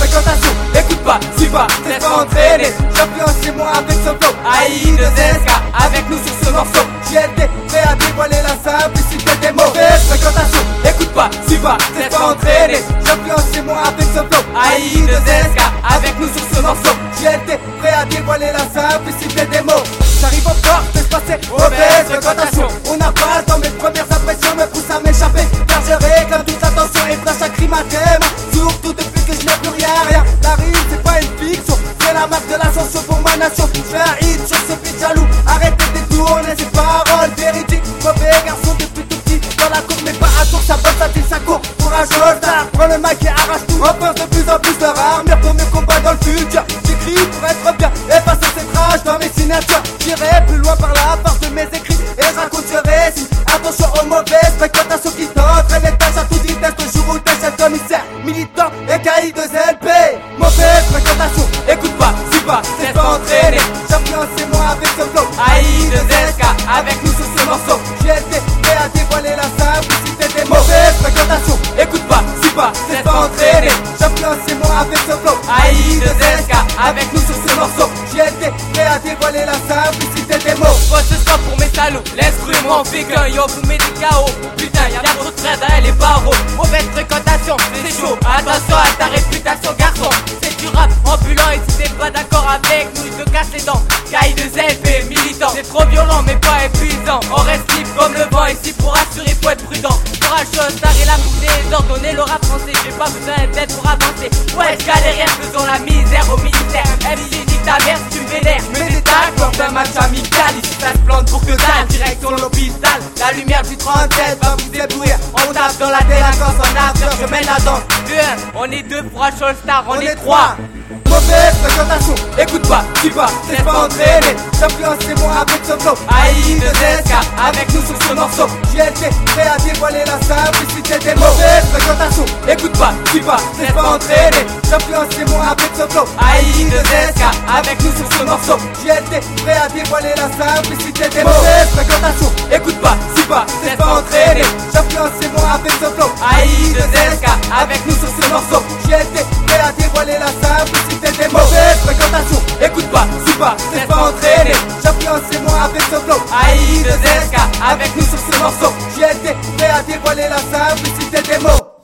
fréquentation, écoute pas, suis pas, laisse pas entraîner. J'influence moi avec ce flow, AI2SK, avec nous sur ce morceau. J'étais prêt à dévoiler la simplicité des mots. Fréquentation, écoute pas, suis pas, laisse pas entraîner. J'influence moi avec ce flow, AI2SK, avec nous sur ce morceau. J'étais prêt à dévoiler la simplicité des mots. J'arrive encore, je te passer mauvaise fréquentation. On n'a pas le temps, mes premières impressions me poussent à m'échapper. Car je réclame toute l'attention et flash à crime à thème. Surtout depuis que je n'ai plus rien. La rime c'est pas une fiction, c'est la marque de l'ascension pour ma nation. Je fais un hit sur ce beat jaloux. Arrêtez de détourner ces paroles véridiques. Mauvais garçon depuis tout petit dans la cour, mais pas à tour, ça bosse, ça tire, ça court. Pour un star, prends le mic et arrache tout. Renforce de plus en plus leur armure pour mes combats dans le futur. J'écris pour être bien, effacer cette rage dans mes signatures. J'irai plus loin par la force de mes écrits et je raconte ce récit. Attention aux mauvaises fréquentations qui t'entraînent les tâches à toute vitesse. Le jour où t'es chef commissaire, militant et KI2LP. Mauvaise fréquentation, écoute pas, suis pas, laisse pas entraîner. J'influence moi avec ce flow, AI2SK, avec nous sur ce morceau. J'ai été prêt à dévoiler la simplicité des mots. Mauvaise fréquentation, écoute pas, suis pas, laisse pas entraîner. J'influence moi avec ce flow, AI2SK, avec nous sur ce morceau. J'ai été prêt à dévoiler la simplicité des mots. Faut ce soir pour mes salauds, laisse cruer moi on fait qu'un yo, vous mettez KO. Putain, y'a trop de frères derrière les barreaux. Mauvaise fréquentation, c'est chaud. Attention à ta réputation, garçon. C'est du rap ambulant et si t'es pas d'accord avec nous, je te casse les dents. KI2LP, militant. C'est trop violent mais pas épuisant. On reste libre comme le vent ici pour assurer, faut être prudent. Pour un chose, t'arrêtes la boucle des ordonnées, le rap français. J'ai pas besoin d'aide pour avancer. Ouais, galériens, faisons la misère au militaire. MC, nique ta mère si tu me vénères. Mets des tacs lors d'un match amical. Ici ça se plante pour que dalle. Direction l'hôpital. La lumière du 37 va vous éblouir. On tape dans la délinquance en after. Je mène la danse. De 1, on est 2 pour un show star. On est 3. Mauvaise fréquentation, écoute pas, suis pas, laisse pas entraîner. J'influence moi avec ce flow, AI2SK, avec nous sur ce morceau. J'ai été prêt à dévoiler la simplicité des mots. Mauvaise fréquentation, écoute pas, suis pas, laisse pas entraîner. J'influence moi avec ce flow, AI2SK, avec nous sur ce morceau. J'ai été prêt à dévoiler la simplicité des mots. Mauvaise fréquentation, écoute pas, suis pas, laisse pas entraîner. J'influence moi avec ce flow, AI2SK, avec nous sur ce morceau. J'ai été prêt à dévoiler la simplicité des mauvaises fréquentations, écoute pas, suis pas, laisse pas entraîner. J'influence moi avec ce flow, AI2SK, avec nous sur ce morceau. J'ai été prêt à dévoiler la simplicité des mots.